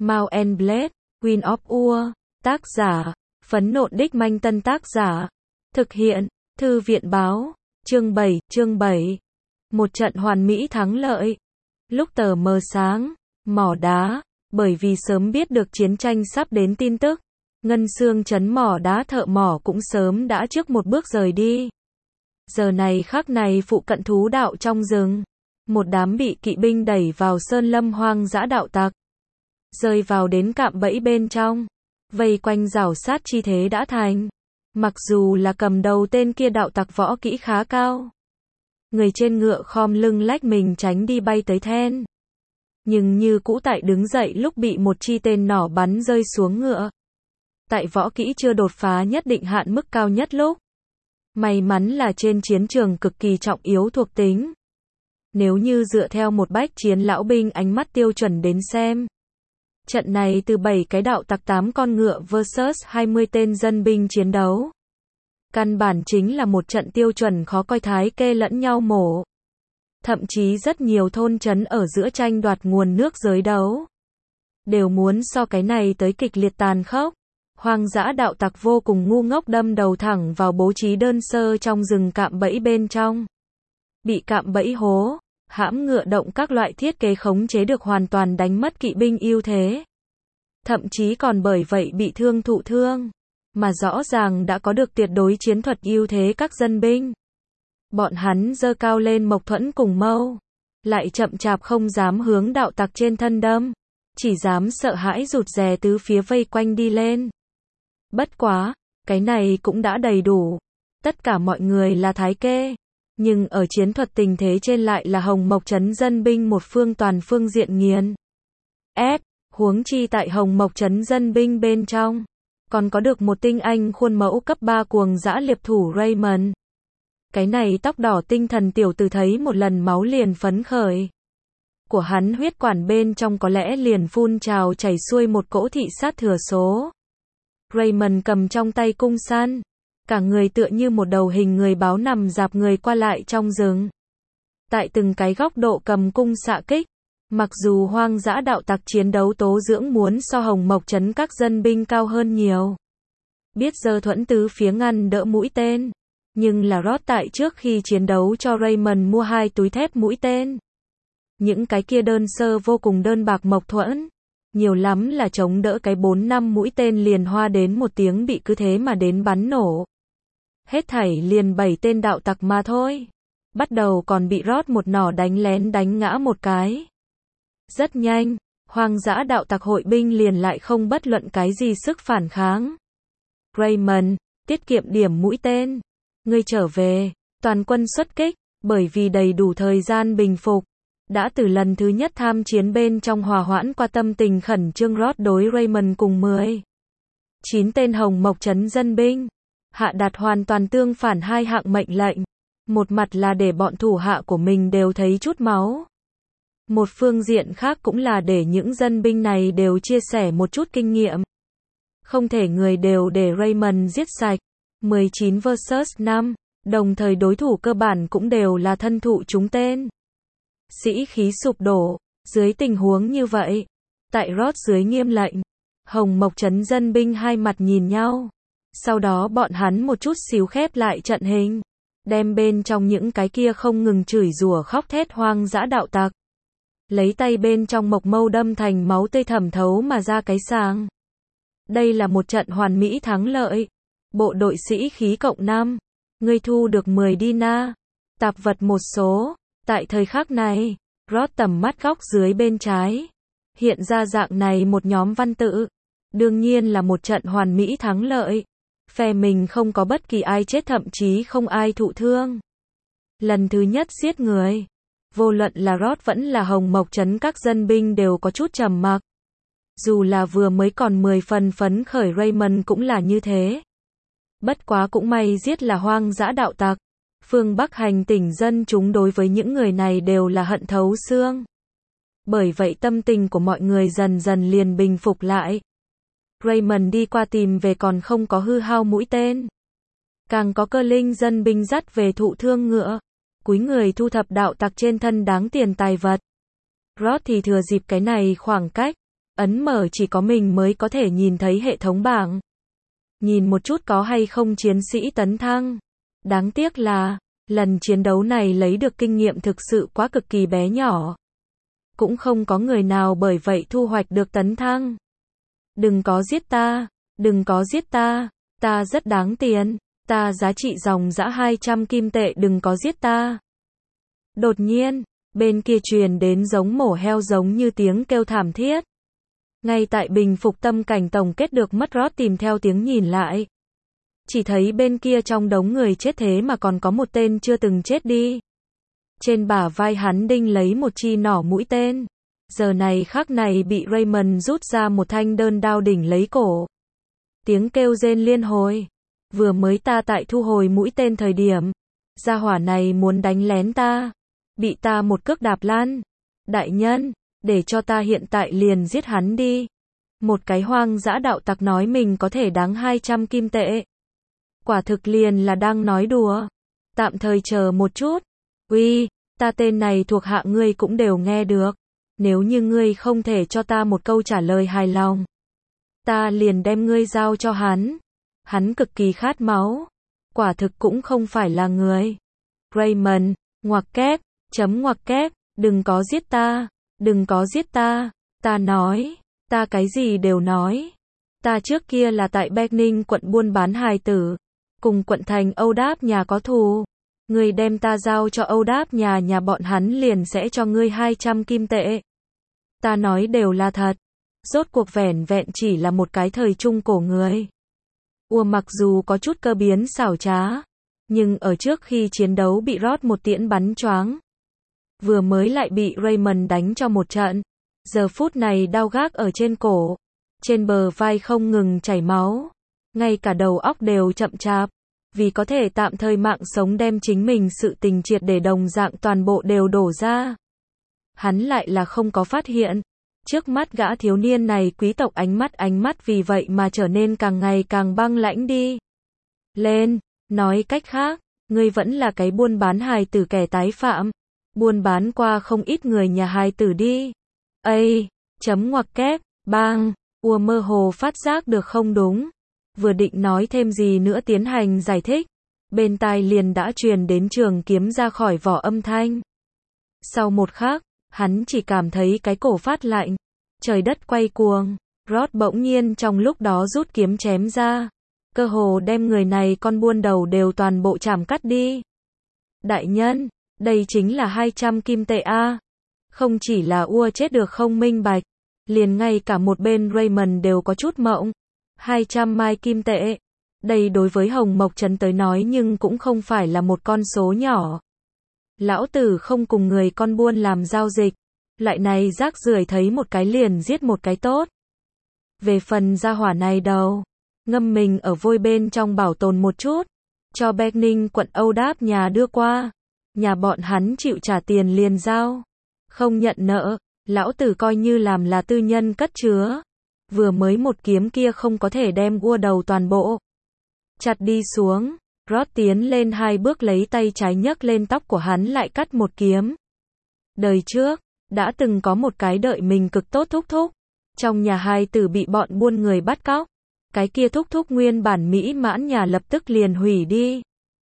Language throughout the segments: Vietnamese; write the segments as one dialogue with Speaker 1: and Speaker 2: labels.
Speaker 1: Mount and Blade, Queen of War, tác giả, Phấn Nộn Đích Manh Tân tác giả, thực hiện, Thư viện báo, chương 7, một trận hoàn mỹ thắng lợi. Lúc tờ mờ sáng, mỏ đá, bởi vì sớm biết được chiến tranh sắp đến tin tức, Ngân Xương trấn mỏ đá thợ mỏ cũng sớm đã trước một bước rời đi. Giờ này khắc này phụ cận thú đạo trong rừng, một đám bị kỵ binh đẩy vào sơn lâm hoang dã đạo tặc, rơi vào đến cạm bẫy bên trong, vây quanh rào sát chi thế đã thành. Mặc dù là cầm đầu tên kia đạo tặc võ kỹ khá cao, người trên ngựa khom lưng lách mình tránh đi bay tới then, nhưng như cũ tại đứng dậy lúc bị một chi tên nỏ bắn rơi xuống ngựa. Tại võ kỹ chưa đột phá nhất định hạn mức cao nhất lúc, may mắn là trên chiến trường cực kỳ trọng yếu thuộc tính. Nếu như dựa theo một bách chiến lão binh ánh mắt tiêu chuẩn đến xem, trận này từ 7 cái đạo tặc 8 con ngựa vs 20 tên dân binh chiến đấu, căn bản chính là một trận tiêu chuẩn khó coi thái kê lẫn nhau mổ. Thậm chí rất nhiều thôn trấn ở giữa tranh đoạt nguồn nước giới đấu, đều muốn so cái này tới kịch liệt tàn khốc. Hoang dã đạo tặc vô cùng ngu ngốc đâm đầu thẳng vào bố trí đơn sơ trong rừng cạm bẫy bên trong. Bị cạm bẫy hố, hãm ngựa động các loại thiết kế khống chế được hoàn toàn đánh mất kỵ binh ưu thế. Thậm chí còn bởi vậy bị thụ thương, mà rõ ràng đã có được tuyệt đối chiến thuật ưu thế các dân binh. Bọn hắn giơ cao lên mộc thuẫn cùng mâu, lại chậm chạp không dám hướng đạo tặc trên thân đâm, chỉ dám sợ hãi rụt rè tứ phía vây quanh đi lên. Bất quá, cái này cũng đã đầy đủ. Tất cả mọi người là thái kê, nhưng ở chiến thuật tình thế trên lại là Hồng Mộc trấn dân binh một phương toàn phương diện nghiền ép, huống chi tại Hồng Mộc trấn dân binh bên trong, còn có được một tinh anh khuôn mẫu cấp 3 cuồng dã liệp thủ Raymond. Cái này tóc đỏ tinh thần tiểu tử thấy một lần máu liền phấn khởi. Của hắn huyết quản bên trong có lẽ liền phun trào chảy xuôi một cỗ thị sát thừa số. Raymond cầm trong tay cung săn, cả người tựa như một đầu hình người báo nằm dạp người qua lại trong rừng. Tại từng cái góc độ cầm cung xạ kích, mặc dù hoang dã đạo tặc chiến đấu tố dưỡng muốn so Hồng Mộc trấn các dân binh cao hơn nhiều, biết giơ thuẫn tứ phía ngăn đỡ mũi tên, nhưng là Roth tại trước khi chiến đấu cho Raymond mua 2 túi thép mũi tên. Những cái kia đơn sơ vô cùng đơn bạc mộc thuẫn, nhiều lắm là chống đỡ cái 4-5 mũi tên liền hoa đến một tiếng bị cứ thế mà đến bắn nổ. Hết thảy liền 7 tên đạo tặc mà thôi. Bắt đầu còn bị Roth một nỏ đánh lén đánh ngã một cái. Rất nhanh, hoang dã đạo tặc hội binh liền lại không bất luận cái gì sức phản kháng. Raymond, tiết kiệm điểm mũi tên. Ngươi trở về, toàn quân xuất kích, bởi vì đầy đủ thời gian bình phục. Đã từ lần thứ nhất tham chiến bên trong hòa hoãn qua tâm tình khẩn trương Roth đối Raymond cùng 9 tên Hồng Mộc trấn dân binh, hạ đạt hoàn toàn tương phản 2 hạng mệnh lệnh. Một mặt là để bọn thủ hạ của mình đều thấy chút máu. Một phương diện khác cũng là để những dân binh này đều chia sẻ một chút kinh nghiệm. Không thể người đều để Raymond giết sạch. 19 vs 5, đồng thời đối thủ cơ bản cũng đều là thân thụ trúng tên. Sĩ khí sụp đổ, dưới tình huống như vậy, tại Roth dưới nghiêm lệnh, Hồng Mộc trấn dân binh hai mặt nhìn nhau. Sau đó bọn hắn một chút xíu khép lại trận hình, đem bên trong những cái kia không ngừng chửi rủa khóc thét hoang dã đạo tặc, lấy tay bên trong mộc mâu đâm thành máu tươi thẩm thấu mà ra cái sàng. Đây là một trận hoàn mỹ thắng lợi. Bộ đội sĩ khí cộng 5, ngươi thu được 10 dinar, tạp vật một số. Tại thời khắc này, Roth tầm mắt góc dưới bên trái, hiện ra dạng này một nhóm văn tự. Đương nhiên là một trận hoàn mỹ thắng lợi. Phe mình không có bất kỳ ai chết, thậm chí không ai thụ thương. Lần thứ nhất giết người. Vô luận là Roth vẫn là Hồng Mộc trấn các dân binh đều có chút trầm mặc. Dù là vừa mới còn 10 phần phấn khởi Raymond cũng là như thế. Bất quá cũng may giết là hoang dã đạo tặc. Phương Bắc hành tỉnh dân chúng đối với những người này đều là hận thấu xương. Bởi vậy tâm tình của mọi người dần dần liền bình phục lại. Raymond đi qua tìm về còn không có hư hao mũi tên. Càng có cơ linh dân binh dắt về thụ thương ngựa. Cúi người thu thập đạo tặc trên thân đáng tiền tài vật. Roth thì thừa dịp cái này khoảng cách, ấn mở chỉ có mình mới có thể nhìn thấy hệ thống bảng. Nhìn một chút có hay không chiến sĩ tấn thăng. Đáng tiếc là, lần chiến đấu này lấy được kinh nghiệm thực sự quá cực kỳ bé nhỏ. Cũng không có người nào bởi vậy thu hoạch được tấn thăng. Đừng có giết ta, đừng có giết ta, ta rất đáng tiền, ta giá trị dòng dã 200 kim tệ, đừng có giết ta. Đột nhiên, bên kia truyền đến giống mổ heo giống như tiếng kêu thảm thiết. Ngay tại bình phục tâm cảnh tổng kết được mất Rod tìm theo tiếng nhìn lại. Chỉ thấy bên kia trong đống người chết thế mà còn có một tên chưa từng chết đi. Trên bả vai hắn đinh lấy một chi nỏ mũi tên. Giờ này khắc này bị Raymond rút ra một thanh đơn đao đỉnh lấy cổ. Tiếng kêu rên liên hồi. Vừa mới ta tại thu hồi mũi tên thời điểm. Gia hỏa này muốn đánh lén ta. Bị ta một cước đạp lăn. Đại nhân, để cho ta hiện tại liền giết hắn đi. Một cái hoang dã đạo tặc nói mình có thể đáng 200 kim tệ. Quả thực liền là đang nói đùa. Tạm thời chờ một chút. Uy, ta tên này thuộc hạ ngươi cũng đều nghe được. Nếu như ngươi không thể cho ta một câu trả lời hài lòng, ta liền đem ngươi giao cho hắn. Hắn cực kỳ khát máu. Quả thực cũng không phải là người. Raymond, ngoặc kép, ngoặc kép, đừng có giết ta, đừng có giết ta. Ta nói, ta cái gì đều nói. Ta trước kia là tại Beckning quận buôn bán hài tử. Cùng quận thành Âu Đáp nhà có thù. Ngươi đem ta giao cho Âu Đáp nhà bọn hắn liền sẽ cho ngươi 200 kim tệ. Ta nói đều là thật. Rốt cuộc vẻn vẹn chỉ là một cái thời trung cổ người. Mặc dù có chút cơ biến xảo trá, nhưng ở trước khi chiến đấu bị Rod một tiễn bắn choáng. Vừa mới lại bị Raymond đánh cho một trận. Giờ phút này đau gác ở trên cổ. Trên bờ vai không ngừng chảy máu. Ngay cả đầu óc đều chậm chạp. Vì có thể tạm thời mạng sống đem chính mình sự tình triệt để đồng dạng toàn bộ đều đổ ra. Hắn lại là không có phát hiện. Trước mắt gã thiếu niên này quý tộc ánh mắt vì vậy mà trở nên càng ngày càng băng lãnh đi. Lên, nói cách khác, ngươi vẫn là cái buôn bán hài tử kẻ tái phạm. Buôn bán qua không ít người nhà hài tử đi. Ngoặc kép, bang, mơ hồ phát giác được không đúng. Vừa định nói thêm gì nữa tiến hành giải thích. Bên tai liền đã truyền đến trường kiếm ra khỏi vỏ âm thanh. Sau một khắc, hắn chỉ cảm thấy cái cổ phát lạnh. Trời đất quay cuồng. Rod bỗng nhiên trong lúc đó rút kiếm chém ra. Cơ hồ đem người này con buôn đầu đều toàn bộ chảm cắt đi. Đại nhân, đây chính là 200 kim tệ a. Không chỉ là chết được không minh bạch. Liền ngay cả một bên Raymond đều có chút mộng. 200 mai kim tệ. Đây đối với Hồng Mộc Trấn tới nói nhưng cũng không phải là một con số nhỏ. Lão tử không cùng người con buôn làm giao dịch. Loại này rác rưởi thấy một cái liền giết một cái tốt. Về phần gia hỏa này đâu. Ngâm mình ở vôi bên trong bảo tồn một chút. Cho Beckning quận Âu Đáp nhà đưa qua. Nhà bọn hắn chịu trả tiền liền giao. Không nhận nợ. Lão tử coi như làm là tư nhân cất chứa. Vừa mới một kiếm kia không có thể đem đầu toàn bộ chặt đi xuống. Rod tiến lên 2 bước lấy tay trái nhấc lên tóc của hắn lại cắt một kiếm. Đời trước, đã từng có một cái đợi mình cực tốt thúc thúc. Trong nhà hài tử bị bọn buôn người bắt cóc. Cái kia thúc thúc nguyên bản mỹ mãn nhà lập tức liền hủy đi.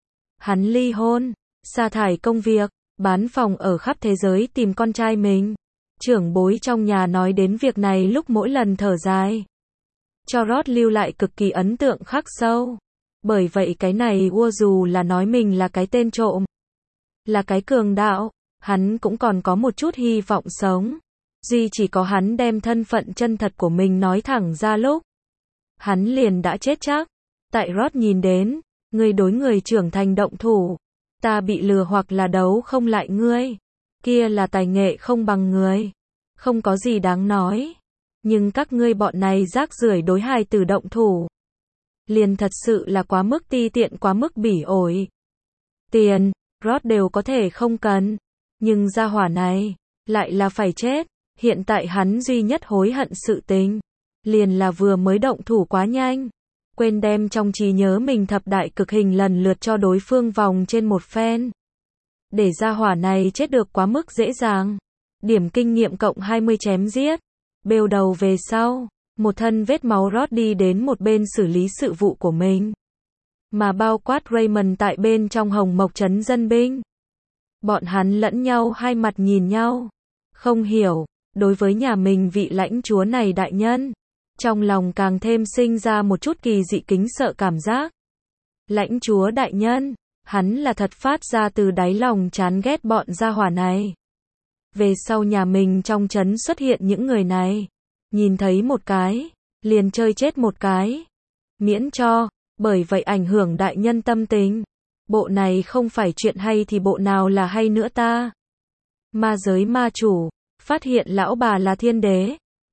Speaker 1: Hắn ly hôn, sa thải công việc, bán phòng ở khắp thế giới tìm con trai mình. Trưởng bối trong nhà nói đến việc này lúc mỗi lần thở dài. Cho Rod lưu lại cực kỳ ấn tượng khắc sâu. Bởi vậy cái này dù là nói mình là cái tên trộm, là cái cường đạo, hắn cũng còn có một chút hy vọng sống. Duy chỉ có hắn đem thân phận chân thật của mình nói thẳng ra lúc. Hắn liền đã chết chắc. Tại Rod nhìn đến, người đối người trưởng thành động thủ. Ta bị lừa hoặc là đấu không lại ngươi. Kia là tài nghệ không bằng người. Không có gì đáng nói. Nhưng các ngươi bọn này rác rưởi đối hài tử động thủ. Liền thật sự là quá mức ti tiện, quá mức bỉ ổi. Tiền, Rod đều có thể không cần. Nhưng gia hỏa này, lại là phải chết. Hiện tại hắn duy nhất hối hận sự tình. Liền là vừa mới động thủ quá nhanh. Quên đem trong trí nhớ mình thập đại cực hình lần lượt cho đối phương vòng trên một phen. Để gia hỏa này chết được quá mức dễ dàng. Điểm kinh nghiệm cộng 20 chém giết. bêu đầu về sau, một thân vết máu rót đi đến một bên xử lý sự vụ của mình. Mà bao quát Raymond tại bên trong Hồng Mộc trấn dân binh. Bọn hắn lẫn nhau hai mặt nhìn nhau. Không hiểu, đối với nhà mình vị lãnh chúa này đại nhân. Trong lòng càng thêm sinh ra một chút kỳ dị kính sợ cảm giác. Lãnh chúa đại nhân, hắn là thật phát ra từ đáy lòng chán ghét bọn gia hỏa này. Về sau nhà mình trong trấn xuất hiện những người này. Nhìn thấy một cái, liền chơi chết một cái. Miễn cho, bởi vậy ảnh hưởng đại nhân tâm tình. Bộ này không phải chuyện hay thì bộ nào là hay nữa ta. Ma giới ma chủ, phát hiện lão bà là thiên đế,